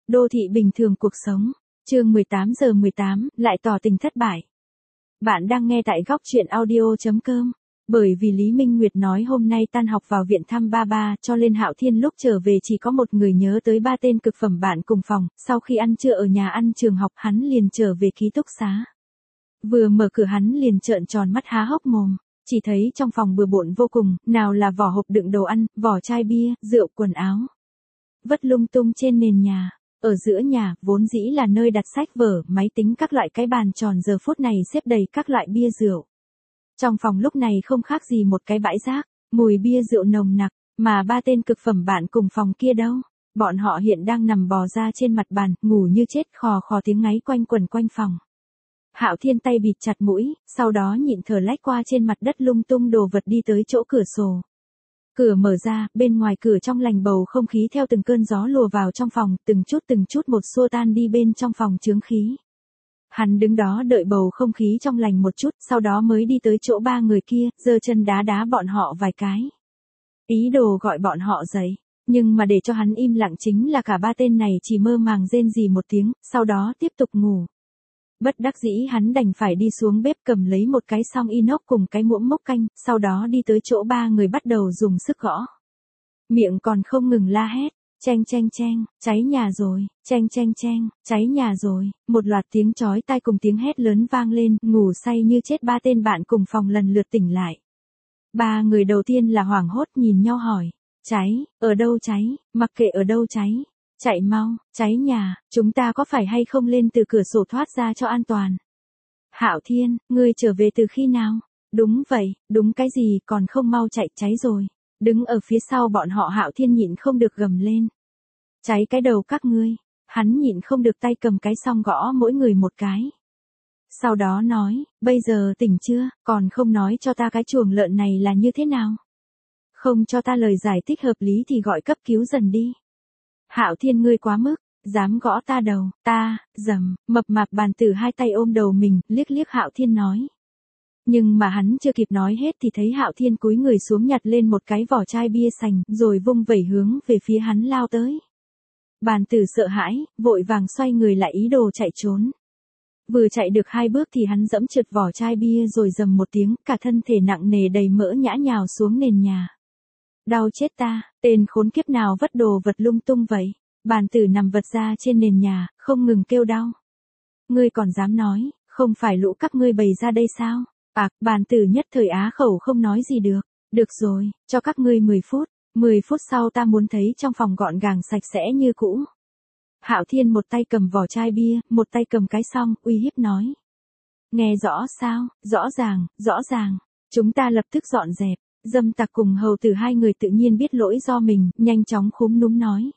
Đô thị bình thường cuộc sống. Chương 18:18, lại tỏ tình thất bại. Bạn đang nghe tại góc truyện audio.com. Bởi vì Lý Minh Nguyệt nói hôm nay tan học vào viện thăm ba cho nên Hạo Thiên lúc trở về chỉ có một người nhớ tới ba tên cực phẩm bạn cùng phòng, sau khi ăn trưa ở nhà ăn trường học hắn liền trở về ký túc xá. Vừa mở cửa hắn liền trợn tròn mắt há hốc mồm, chỉ thấy trong phòng bừa bộn vô cùng, nào là vỏ hộp đựng đồ ăn, vỏ chai bia, rượu, quần áo. Vất lung tung trên nền nhà. Ở giữa nhà, vốn dĩ là nơi đặt sách vở, máy tính các loại, cái bàn tròn giờ phút này xếp đầy các loại bia rượu. Trong phòng lúc này không khác gì một cái bãi rác, mùi bia rượu nồng nặc, mà ba tên cực phẩm bạn cùng phòng kia đâu? Bọn họ hiện đang nằm bò ra trên mặt bàn, ngủ như chết, khò khò tiếng ngáy quanh quẩn quanh phòng. Hạo Thiên tay bịt chặt mũi, sau đó nhịn thở lách qua trên mặt đất lung tung đồ vật đi tới chỗ cửa sổ. Cửa mở ra, bên ngoài cửa trong lành bầu không khí theo từng cơn gió lùa vào trong phòng, từng chút một xua tan đi bên trong phòng chướng khí. Hắn đứng đó đợi bầu không khí trong lành một chút, sau đó mới đi tới chỗ ba người kia, giơ chân đá đá bọn họ vài cái. Ý đồ gọi bọn họ dậy, nhưng mà để cho hắn im lặng chính là cả ba tên này chỉ mơ màng rên rỉ một tiếng, sau đó tiếp tục ngủ. Bất đắc dĩ hắn đành phải đi xuống bếp cầm lấy một cái song inox cùng cái muỗng mốc canh, sau đó đi tới chỗ ba người bắt đầu dùng sức gõ. Miệng còn không ngừng la hét, cheng cheng cheng, cháy nhà rồi, cheng cheng cheng, cháy nhà rồi, một loạt tiếng chói tai cùng tiếng hét lớn vang lên, ngủ say như chết ba tên bạn cùng phòng lần lượt tỉnh lại. Ba người đầu tiên là hoảng hốt nhìn nhau hỏi, cháy, ở đâu cháy, mặc kệ ở đâu cháy. Chạy mau, cháy nhà, chúng ta có phải hay không lên từ cửa sổ thoát ra cho an toàn? Hạo Thiên, ngươi trở về từ khi nào? Đúng vậy, đúng cái gì, còn không mau chạy, cháy rồi. Đứng ở phía sau bọn họ Hạo Thiên nhịn không được gầm lên. Cháy cái đầu các ngươi. Hắn nhịn không được tay cầm cái song gõ mỗi người một cái. Sau đó nói, bây giờ tỉnh chưa, còn không nói cho ta cái chuồng lợn này là như thế nào? Không cho ta lời giải thích hợp lý thì gọi cấp cứu dần đi. Hạo Thiên ngươi quá mức, dám gõ ta đầu, ta, dầm, mập mạp bàn tử hai tay ôm đầu mình, liếc liếc Hạo Thiên nói. Nhưng mà hắn chưa kịp nói hết thì thấy Hạo Thiên cúi người xuống nhặt lên một cái vỏ chai bia sành, rồi vung vẩy hướng về phía hắn lao tới. Bàn tử sợ hãi, vội vàng xoay người lại ý đồ chạy trốn. Vừa chạy được 2 bước thì hắn dẫm trượt vỏ chai bia rồi rầm một tiếng, cả thân thể nặng nề đầy mỡ nhã nhào xuống nền nhà. Đau chết ta, tên khốn kiếp nào vất đồ vật lung tung vậy? Bàn tử nằm vật ra trên nền nhà, không ngừng kêu đau. Ngươi còn dám nói, không phải lũ các ngươi bày ra đây sao? Bàn tử nhất thời á khẩu không nói gì được. Được rồi, cho các ngươi 10 phút. 10 phút sau ta muốn thấy trong phòng gọn gàng sạch sẽ như cũ. Hạo Thiên một tay cầm vỏ chai bia, một tay cầm cái song, uy hiếp nói. Nghe rõ sao? Rõ ràng. Chúng ta lập tức dọn dẹp. Dâm tặc cùng hầu tử hai người tự nhiên biết lỗi do mình, nhanh chóng khúm núm nói.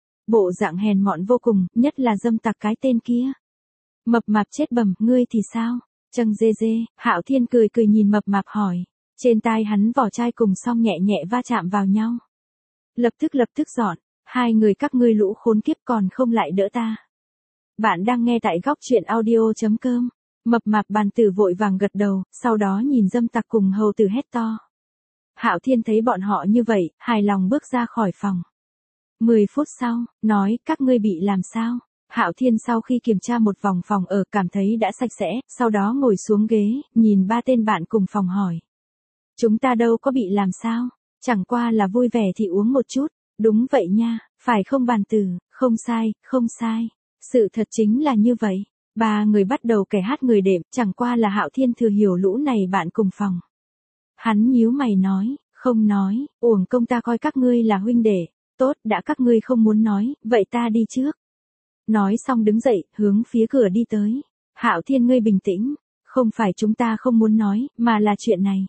Bộ dạng hèn mọn vô cùng, nhất là dâm tặc cái tên kia. Mập mạp chết bầm, ngươi thì sao? Châng dê dê, Hạo Thiên cười nhìn mập mạp hỏi. Trên tai hắn vỏ chai cùng song nhẹ nhẹ va chạm vào nhau. Lập tức dọn, hai người các ngươi lũ khốn kiếp còn không lại đỡ ta. Bạn đang nghe tại góc truyện audio.com. Mập mạp bàn tử vội vàng gật đầu, sau đó nhìn dâm tặc cùng hầu tử hét to. Hạo Thiên thấy bọn họ như vậy, hài lòng bước ra khỏi phòng. 10 phút sau, nói, các ngươi bị làm sao? Hạo Thiên sau khi kiểm tra một vòng phòng ở, cảm thấy đã sạch sẽ, sau đó ngồi xuống ghế, nhìn ba tên bạn cùng phòng hỏi. Chúng ta đâu có bị làm sao? Chẳng qua là vui vẻ thì uống một chút. Đúng vậy nha, phải không bàn tử? Không sai. Sự thật chính là như vậy. Ba người bắt đầu kẻ hát người đệm, chẳng qua là Hạo Thiên thừa hiểu lũ này bạn cùng phòng. Hắn nhíu mày nói, không nói, uổng công ta coi các ngươi là huynh đệ. Tốt, đã các ngươi không muốn nói, vậy ta đi trước. Nói xong đứng dậy, hướng phía cửa đi tới. Hạo Thiên ngươi bình tĩnh, không phải chúng ta không muốn nói, mà là chuyện này.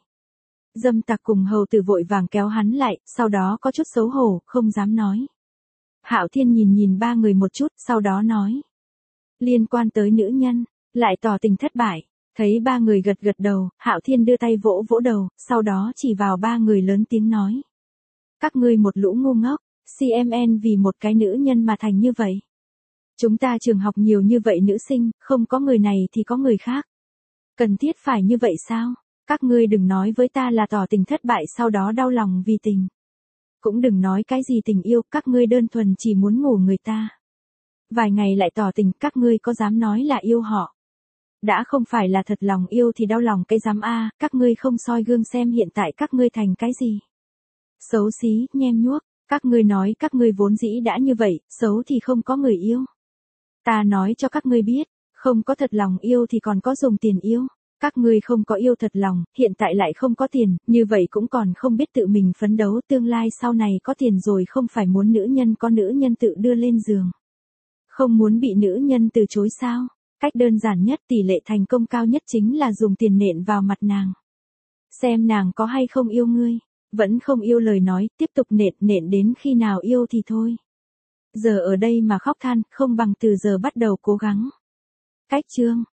Dâm tặc cùng hầu tử vội vàng kéo hắn lại, sau đó có chút xấu hổ, không dám nói. Hạo Thiên nhìn ba người một chút, sau đó nói. Liên quan tới nữ nhân, lại tỏ tình thất bại. Thấy ba người gật đầu, Hạo Thiên đưa tay vỗ đầu, sau đó chỉ vào ba người lớn tiếng nói. Các ngươi một lũ ngu ngốc, CMN vì một cái nữ nhân mà thành như vậy. Chúng ta trường học nhiều như vậy nữ sinh, không có người này thì có người khác. Cần thiết phải như vậy sao? Các ngươi đừng nói với ta là tỏ tình thất bại sau đó đau lòng vì tình. Cũng đừng nói cái gì tình yêu, các ngươi đơn thuần chỉ muốn ngủ người ta. Vài ngày lại tỏ tình, các ngươi có dám nói là yêu họ? Đã không phải là thật lòng yêu thì đau lòng cái dám a, các ngươi không soi gương xem hiện tại các ngươi thành cái gì? Xấu xí, nhem nhuốc, các ngươi nói các ngươi vốn dĩ đã như vậy, xấu thì không có người yêu. Ta nói cho các ngươi biết, không có thật lòng yêu thì còn có dùng tiền yêu. Các ngươi không có yêu thật lòng, hiện tại lại không có tiền, như vậy cũng còn không biết tự mình phấn đấu, tương lai sau này có tiền rồi không phải muốn nữ nhân có nữ nhân tự đưa lên giường. Không muốn bị nữ nhân từ chối sao? Cách đơn giản nhất, tỷ lệ thành công cao nhất chính là dùng tiền nện vào mặt nàng. Xem nàng có hay không yêu ngươi. Vẫn không yêu lời nói, tiếp tục nện đến khi nào yêu thì thôi. Giờ ở đây mà khóc than, không bằng từ giờ bắt đầu cố gắng. Cách chương